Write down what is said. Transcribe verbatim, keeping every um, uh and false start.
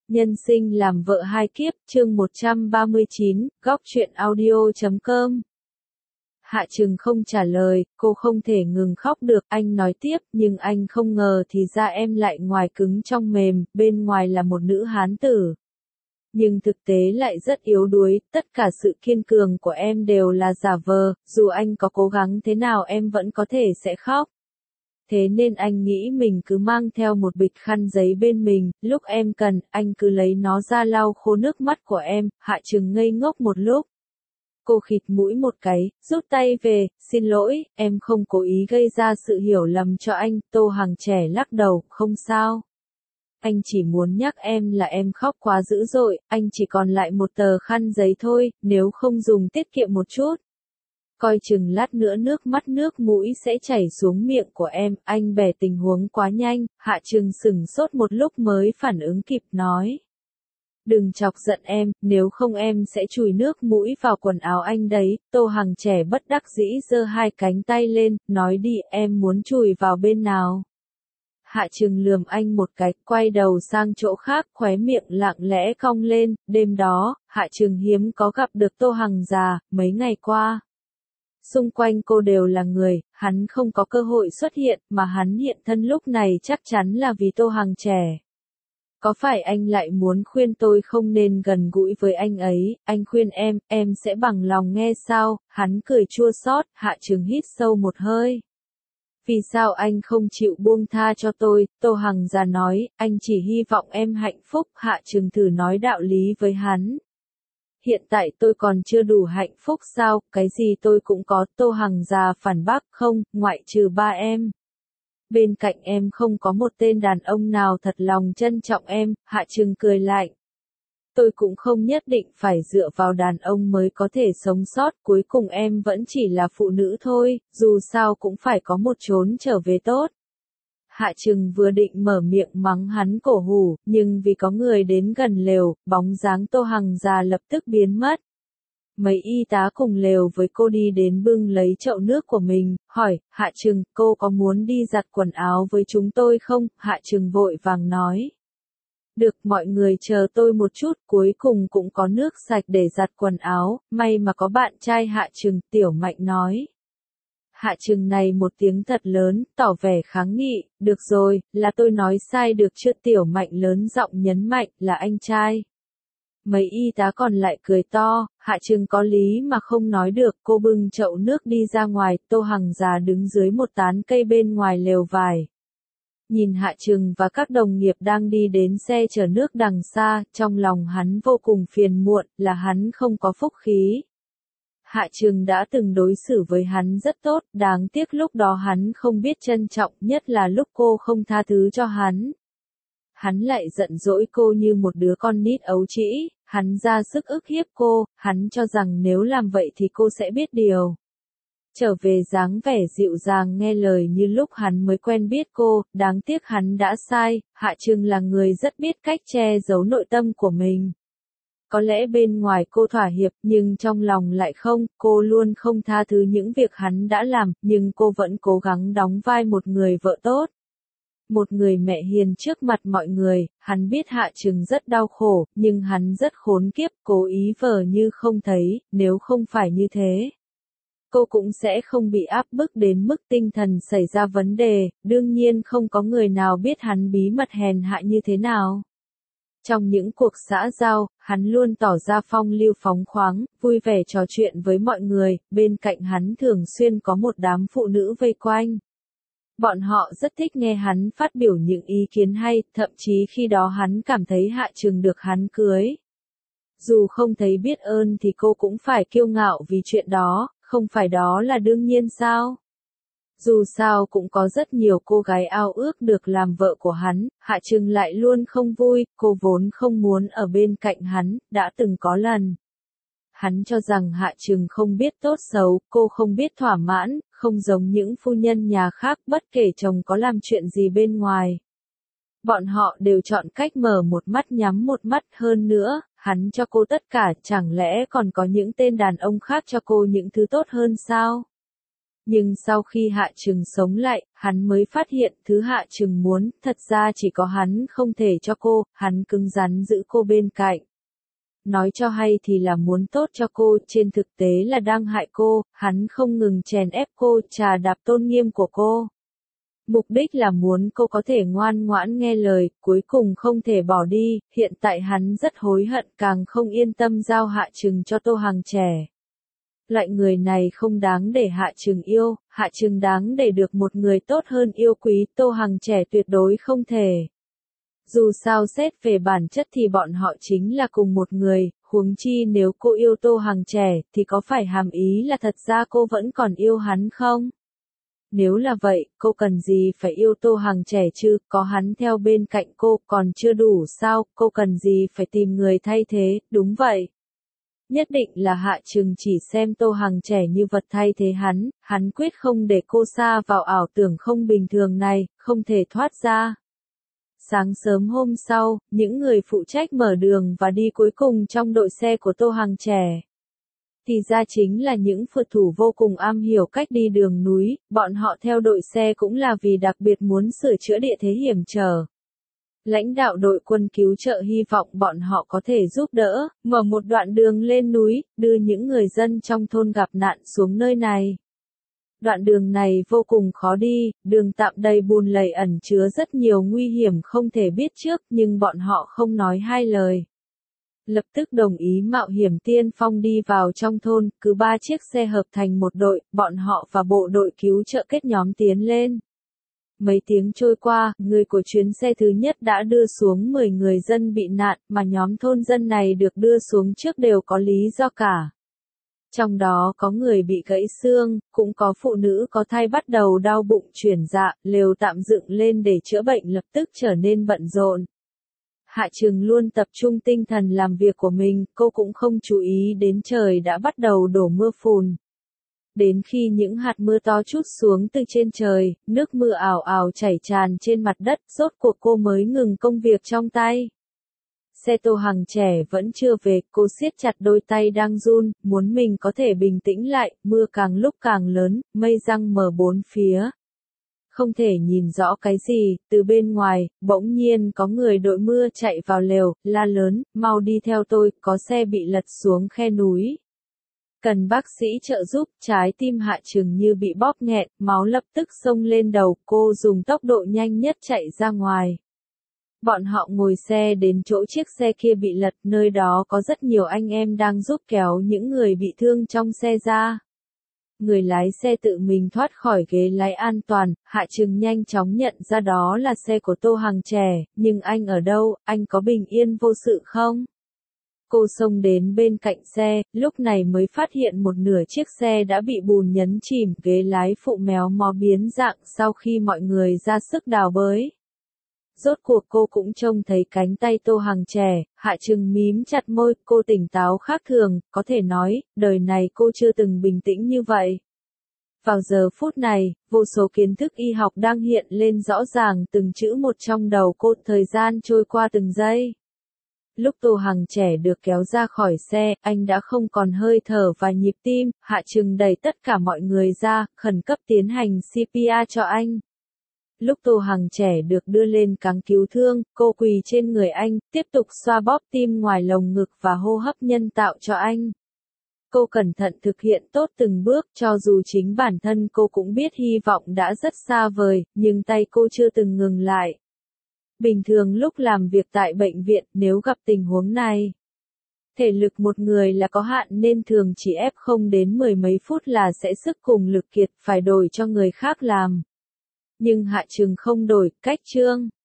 Nhân sinh làm vợ hai kiếp, chương một trăm ba mươi chín, góc truyện audio chấm com. Hạ Trừng không trả lời, cô không thể ngừng khóc được, anh nói tiếp, nhưng anh không ngờ thì ra em lại ngoài cứng trong mềm, bên ngoài là một nữ hán tử. Nhưng thực tế lại rất yếu đuối, tất cả sự kiên cường của em đều là giả vờ, dù anh có cố gắng thế nào em vẫn có thể sẽ khóc. Thế nên anh nghĩ mình cứ mang theo một bịch khăn giấy bên mình, lúc em cần, anh cứ lấy nó ra lau khô nước mắt của em. Hạ Trừng ngây ngốc một lúc. Cô khịt mũi một cái, rút tay về, xin lỗi, em không cố ý gây ra sự hiểu lầm cho anh. Tô Hằng trẻ lắc đầu, không sao. Anh chỉ muốn nhắc em là em khóc quá dữ dội, anh chỉ còn lại một tờ khăn giấy thôi, nếu không dùng tiết kiệm một chút. Coi chừng lát nữa nước mắt nước mũi sẽ chảy xuống miệng của em, anh bẻ tình huống quá nhanh. Hạ Trừng sửng sốt một lúc mới phản ứng kịp nói. Đừng chọc giận em, nếu không em sẽ chùi nước mũi vào quần áo anh đấy. Tô Hằng trẻ bất đắc dĩ giơ hai cánh tay lên, nói đi, em muốn chùi vào bên nào. Hạ Trừng lườm anh một cái, quay đầu sang chỗ khác, khóe miệng lặng lẽ cong lên. Đêm đó, Hạ Trừng hiếm có gặp được Tô Hằng già, mấy ngày qua. Xung quanh cô đều là người, hắn không có cơ hội xuất hiện, mà hắn hiện thân lúc này chắc chắn là vì Tô Hằng trẻ. Có phải anh lại muốn khuyên tôi không nên gần gũi với anh ấy, anh khuyên em, em sẽ bằng lòng nghe sao? Hắn cười chua xót. Hạ Trừng hít sâu một hơi. Vì sao anh không chịu buông tha cho tôi? Tô Hằng già nói, anh chỉ hy vọng em hạnh phúc. Hạ Trừng thử nói đạo lý với hắn. Hiện tại tôi còn chưa đủ hạnh phúc sao, cái gì tôi cũng có. Tô Hằng già phản bác, không, ngoại trừ ba em. Bên cạnh em không có một tên đàn ông nào thật lòng trân trọng em. Hạ Trừng cười lạnh. Tôi cũng không nhất định phải dựa vào đàn ông mới có thể sống sót, cuối cùng em vẫn chỉ là phụ nữ thôi, dù sao cũng phải có một chốn trở về tốt. Hạ Trừng vừa định mở miệng mắng hắn cổ hủ, nhưng vì có người đến gần lều, bóng dáng Tô Hằng già lập tức biến mất. Mấy y tá cùng lều với cô đi đến bưng lấy chậu nước của mình, hỏi, Hạ Trừng, cô có muốn đi giặt quần áo với chúng tôi không? Hạ Trừng vội vàng nói. Được, mọi người chờ tôi một chút, cuối cùng cũng có nước sạch để giặt quần áo, may mà có bạn trai. Hạ Trừng, Tiểu Mạnh nói. Hạ Trừng này một tiếng thật lớn, tỏ vẻ kháng nghị, được rồi, là tôi nói sai được chưa? Tiểu Mạnh lớn giọng nhấn mạnh, là anh trai. Mấy y tá còn lại cười to. Hạ Trừng có lý mà không nói được. Cô bưng chậu nước đi ra ngoài. Tô Hằng già đứng dưới một tán cây bên ngoài lều vải. Nhìn Hạ Trừng và các đồng nghiệp đang đi đến xe chở nước đằng xa, trong lòng hắn vô cùng phiền muộn, là hắn không có phúc khí. Hạ Trừng đã từng đối xử với hắn rất tốt, đáng tiếc lúc đó hắn không biết trân trọng, nhất là lúc cô không tha thứ cho hắn. Hắn lại giận dỗi cô như một đứa con nít ấu trĩ, hắn ra sức ức hiếp cô, hắn cho rằng nếu làm vậy thì cô sẽ biết điều. Trở về dáng vẻ dịu dàng nghe lời như lúc hắn mới quen biết cô, đáng tiếc hắn đã sai. Hạ Trừng là người rất biết cách che giấu nội tâm của mình. Có lẽ bên ngoài cô thỏa hiệp, nhưng trong lòng lại không, cô luôn không tha thứ những việc hắn đã làm, nhưng cô vẫn cố gắng đóng vai một người vợ tốt. Một người mẹ hiền trước mặt mọi người. Hắn biết Hạ Trừng rất đau khổ, nhưng hắn rất khốn kiếp, cố ý vờ như không thấy, nếu không phải như thế. Cô cũng sẽ không bị áp bức đến mức tinh thần xảy ra vấn đề, đương nhiên không có người nào biết hắn bí mật hèn hạ như thế nào. Trong những cuộc xã giao, hắn luôn tỏ ra phong lưu phóng khoáng, vui vẻ trò chuyện với mọi người, bên cạnh hắn thường xuyên có một đám phụ nữ vây quanh. Bọn họ rất thích nghe hắn phát biểu những ý kiến hay, thậm chí khi đó hắn cảm thấy Hạ Trừng được hắn cưới. Dù không thấy biết ơn thì cô cũng phải kiêu ngạo vì chuyện đó, không phải đó là đương nhiên sao? Dù sao cũng có rất nhiều cô gái ao ước được làm vợ của hắn, Hạ Trừng lại luôn không vui, cô vốn không muốn ở bên cạnh hắn, đã từng có lần. Hắn cho rằng Hạ Trừng không biết tốt xấu, cô không biết thỏa mãn, không giống những phu nhân nhà khác, bất kể chồng có làm chuyện gì bên ngoài. Bọn họ đều chọn cách mở một mắt nhắm một mắt. Hơn nữa, hắn cho cô tất cả, chẳng lẽ còn có những tên đàn ông khác cho cô những thứ tốt hơn sao? Nhưng sau khi Hạ Trừng sống lại, hắn mới phát hiện thứ Hạ Trừng muốn, thật ra chỉ có hắn không thể cho cô, hắn cứng rắn giữ cô bên cạnh. Nói cho hay thì là muốn tốt cho cô, trên thực tế là đang hại cô, hắn không ngừng chèn ép cô, trà đạp tôn nghiêm của cô. Mục đích là muốn cô có thể ngoan ngoãn nghe lời, cuối cùng không thể bỏ đi, hiện tại hắn rất hối hận càng không yên tâm giao Hạ Trừng cho Tô Hằng Trẻ. Loại người này không đáng để Hạ Trừng yêu, Hạ Trừng đáng để được một người tốt hơn yêu quý, Tô Hằng Trẻ tuyệt đối không thể. Dù sao xét về bản chất thì bọn họ chính là cùng một người, huống chi nếu cô yêu Tô Hằng Trẻ thì có phải hàm ý là thật ra cô vẫn còn yêu hắn không? Nếu là vậy, cô cần gì phải yêu Tô Hằng Trẻ chứ, có hắn theo bên cạnh cô còn chưa đủ sao, cô cần gì phải tìm người thay thế, đúng vậy. Nhất định là Hạ Trừng chỉ xem Tô Hằng Trẻ như vật thay thế hắn, hắn quyết không để cô sa vào ảo tưởng không bình thường này, không thể thoát ra. Sáng sớm hôm sau, những người phụ trách mở đường và đi cuối cùng trong đội xe của Tô Hằng Trẻ. Thì ra chính là những phượt thủ vô cùng am hiểu cách đi đường núi, bọn họ theo đội xe cũng là vì đặc biệt muốn sửa chữa địa thế hiểm trở. Lãnh đạo đội quân cứu trợ hy vọng bọn họ có thể giúp đỡ, mở một đoạn đường lên núi, đưa những người dân trong thôn gặp nạn xuống nơi này. Đoạn đường này vô cùng khó đi, đường tạm đầy bùn lầy ẩn chứa rất nhiều nguy hiểm không thể biết trước, nhưng bọn họ không nói hai lời. Lập tức đồng ý mạo hiểm tiên phong đi vào trong thôn, cứ ba chiếc xe hợp thành một đội, bọn họ và bộ đội cứu trợ kết nhóm tiến lên. Mấy tiếng trôi qua, người của chuyến xe thứ nhất đã đưa xuống mười người dân bị nạn, mà nhóm thôn dân này được đưa xuống trước đều có lý do cả. Trong đó có người bị gãy xương, cũng có phụ nữ có thai bắt đầu đau bụng chuyển dạ, lều tạm dựng lên để chữa bệnh lập tức trở nên bận rộn. Hạ Trừng luôn tập trung tinh thần làm việc của mình, cô cũng không chú ý đến trời đã bắt đầu đổ mưa phùn. Đến khi những hạt mưa to trút xuống từ trên trời, nước mưa ảo ảo chảy tràn trên mặt đất, rốt cuộc cô mới ngừng công việc trong tay. Xe Tô Hằng Trẻ vẫn chưa về, cô siết chặt đôi tay đang run, muốn mình có thể bình tĩnh lại, mưa càng lúc càng lớn, mây giăng mờ bốn phía. Không thể nhìn rõ cái gì, từ bên ngoài, bỗng nhiên có người đội mưa chạy vào lều, la lớn, mau đi theo tôi, có xe bị lật xuống khe núi. Cần bác sĩ trợ giúp, trái tim Hạ Trừng như bị bóp nghẹn, máu lập tức xông lên đầu, cô dùng tốc độ nhanh nhất chạy ra ngoài. Bọn họ ngồi xe đến chỗ chiếc xe kia bị lật, nơi đó có rất nhiều anh em đang giúp kéo những người bị thương trong xe ra. Người lái xe tự mình thoát khỏi ghế lái an toàn, Hạ Trừng nhanh chóng nhận ra đó là xe của Tô Hằng Trẻ, nhưng anh ở đâu, anh có bình yên vô sự không? Cô xông đến bên cạnh xe, lúc này mới phát hiện một nửa chiếc xe đã bị bùn nhấn chìm, ghế lái phụ méo mó biến dạng sau khi mọi người ra sức đào bới. Rốt cuộc cô cũng trông thấy cánh tay Tô Hằng Trẻ, Hạ Trừng mím chặt môi, cô tỉnh táo khác thường, có thể nói, đời này cô chưa từng bình tĩnh như vậy. Vào giờ phút này, vô số kiến thức y học đang hiện lên rõ ràng từng chữ một trong đầu cô, thời gian trôi qua từng giây. Lúc Tô Hằng Trẻ được kéo ra khỏi xe, anh đã không còn hơi thở và nhịp tim, Hạ Trừng đẩy tất cả mọi người ra, khẩn cấp tiến hành xê pê rờ cho anh. Lúc Tô Hằng Trẻ được đưa lên cáng cứu thương, cô quỳ trên người anh, tiếp tục xoa bóp tim ngoài lồng ngực và hô hấp nhân tạo cho anh. Cô cẩn thận thực hiện tốt từng bước, cho dù chính bản thân cô cũng biết hy vọng đã rất xa vời, nhưng tay cô chưa từng ngừng lại. Bình thường lúc làm việc tại bệnh viện, nếu gặp tình huống này, thể lực một người là có hạn nên thường chỉ ép không đến mười mấy phút là sẽ sức cùng lực kiệt, phải đổi cho người khác làm. Nhưng Hạ Trừng không đổi, cách chương.